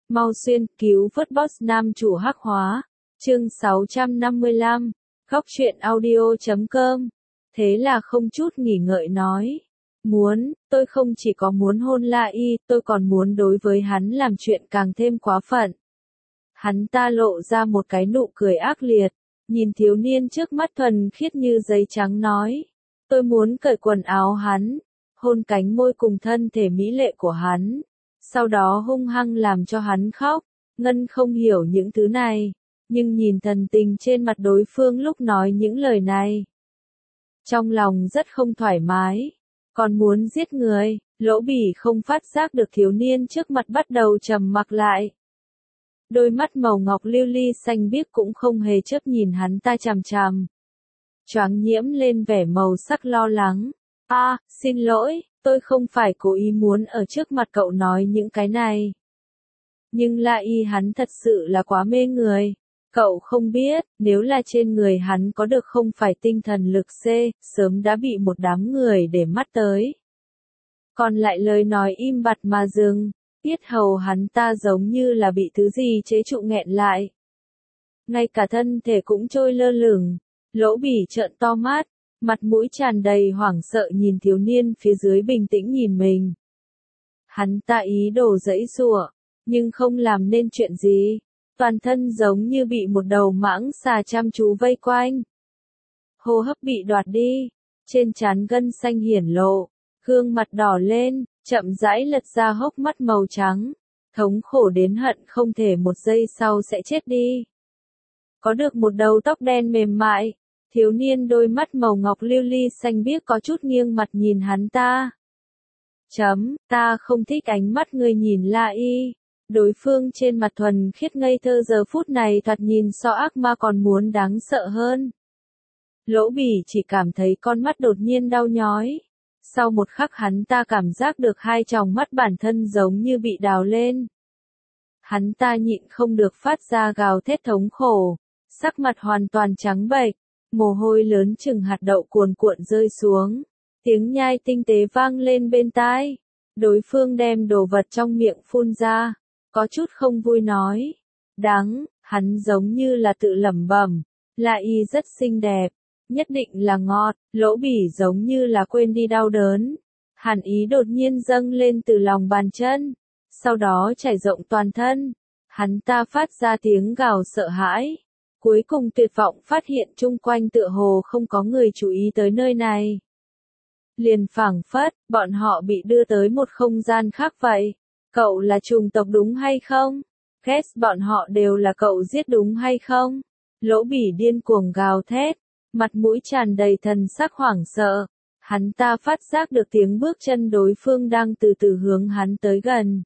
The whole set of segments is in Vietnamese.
Mau xuyên cứu vớt boss nam chủ hắc hóa. Chương 655. Góc truyện audio.com. Thế là không chút nghỉ ngợi nói. Muốn, tôi không chỉ có muốn hôn La Y, tôi còn muốn đối với hắn làm chuyện càng thêm quá phận. Hắn ta lộ ra một cái nụ cười ác liệt, nhìn thiếu niên trước mắt thuần khiết như giấy trắng nói. Tôi muốn cởi quần áo hắn, hôn cánh môi cùng thân thể mỹ lệ của hắn, sau đó hung hăng làm cho hắn khóc. Ngân không hiểu những thứ này, nhưng nhìn thần tình trên mặt đối phương lúc nói những lời này, trong lòng rất không thoải mái, còn muốn giết người. Lỗ Bỉ không phát giác được thiếu niên trước mặt bắt đầu trầm mặc lại. Đôi mắt màu ngọc lưu ly xanh biếc cũng không hề chớp nhìn hắn ta chằm chằm. Choáng nhiễm lên vẻ màu sắc lo lắng. Xin lỗi, tôi không phải cố ý muốn ở trước mặt cậu nói những cái này. Nhưng La Y hắn thật sự là quá mê người. Cậu không biết, nếu là trên người hắn có được không phải tinh thần lực C, sớm đã bị một đám người để mắt tới. Còn lại lời nói im bặt mà dừng, yết hầu hắn ta giống như là bị thứ gì chế trụ nghẹn lại. Ngay cả thân thể cũng trôi lơ lửng. Lỗ Bỉ trợn to mắt, mặt mũi tràn đầy hoảng sợ nhìn thiếu niên phía dưới bình tĩnh nhìn mình. Hắn ta ý đồ giãy giụa, nhưng không làm nên chuyện gì. Toàn thân giống như bị một đầu mãng xà chăm chú vây quanh. Hô hấp bị đoạt đi, trên trán gân xanh hiển lộ, gương mặt đỏ lên, chậm rãi lật ra hốc mắt màu trắng, thống khổ đến hận không thể một giây sau sẽ chết đi. Có được một đầu tóc đen mềm mại, thiếu niên đôi mắt màu ngọc lưu ly xanh biếc có chút nghiêng mặt nhìn hắn ta. Ta không thích ánh mắt người nhìn La Y. Đối phương trên mặt thuần khiết ngây thơ giờ phút này thoạt nhìn so ác ma còn muốn đáng sợ hơn. Lỗ Bỉ chỉ cảm thấy con mắt đột nhiên đau nhói. Sau một khắc hắn ta cảm giác được hai tròng mắt bản thân giống như bị đào lên. Hắn ta nhịn không được phát ra gào thét thống khổ, sắc mặt hoàn toàn trắng bệch, mồ hôi lớn chừng hạt đậu cuồn cuộn rơi xuống. Tiếng nhai tinh tế vang lên bên tai. Đối phương đem đồ vật trong miệng phun ra. Có chút không vui nói. Đắng, hắn giống như là tự lẩm bẩm. La Y rất xinh đẹp, nhất định là ngọt. Lỗ Bỉ giống như là quên đi đau đớn. Hàn ý đột nhiên dâng lên từ lòng bàn chân, sau đó trải rộng toàn thân. Hắn ta phát ra tiếng gào sợ hãi. Cuối cùng tuyệt vọng phát hiện chung quanh tựa hồ không có người chú ý tới nơi này. Liền phảng phất, bọn họ bị đưa tới một không gian khác vậy. Cậu là chủng tộc đúng hay không? Ghét bọn họ đều là cậu giết đúng hay không? Lỗ Bỉ điên cuồng gào thét, mặt mũi tràn đầy thần sắc hoảng sợ. Hắn ta phát giác được tiếng bước chân đối phương đang từ từ hướng hắn tới gần.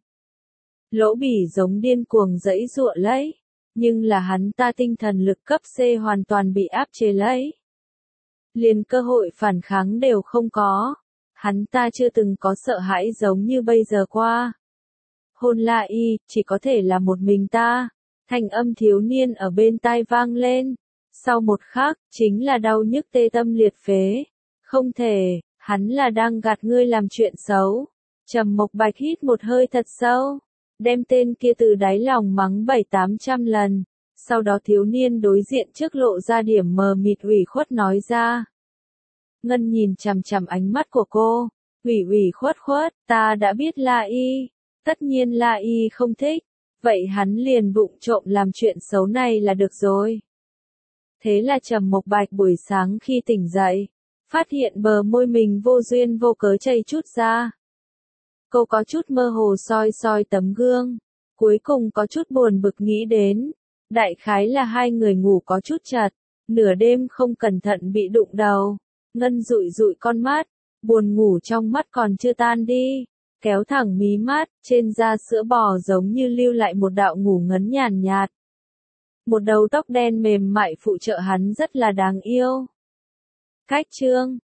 Lỗ Bỉ giống điên cuồng giãy giụa lấy, nhưng là hắn ta tinh thần lực cấp C hoàn toàn bị áp chế lấy. Liền cơ hội phản kháng đều không có. Hắn ta chưa từng có sợ hãi giống như bây giờ qua. Hôn La Y, chỉ có thể là một mình ta. Thanh âm thiếu niên ở bên tai vang lên. Sau một khắc, chính là đau nhức tê tâm liệt phế. Không thể, hắn là đang gạt ngươi làm chuyện xấu. Trầm Mộc Bạch hít một hơi thật sâu, đem tên kia từ đáy lòng mắng 700-800 lần. Sau đó thiếu niên đối diện trước lộ ra điểm mờ mịt ủy khuất nói ra. Ngân nhìn chằm chằm ánh mắt của cô, ủy khuất, ta đã biết La Y. Tất nhiên La Y không thích, vậy hắn liền vụng trộm làm chuyện xấu này là được rồi. Thế là Trầm Mộc Bạch buổi sáng khi tỉnh dậy, phát hiện bờ môi mình vô duyên vô cớ chảy chút ra. Cô có chút mơ hồ soi soi tấm gương, cuối cùng có chút buồn bực nghĩ đến. Đại khái là hai người ngủ có chút chật, nửa đêm không cẩn thận bị đụng đầu. Ngân dụi dụi con mắt, buồn ngủ trong mắt còn chưa tan đi. Kéo thẳng mí mắt, trên da sữa bò giống như lưu lại một đạo ngủ ngấn nhàn nhạt. Một đầu tóc đen mềm mại phụ trợ hắn rất là đáng yêu. Cách chương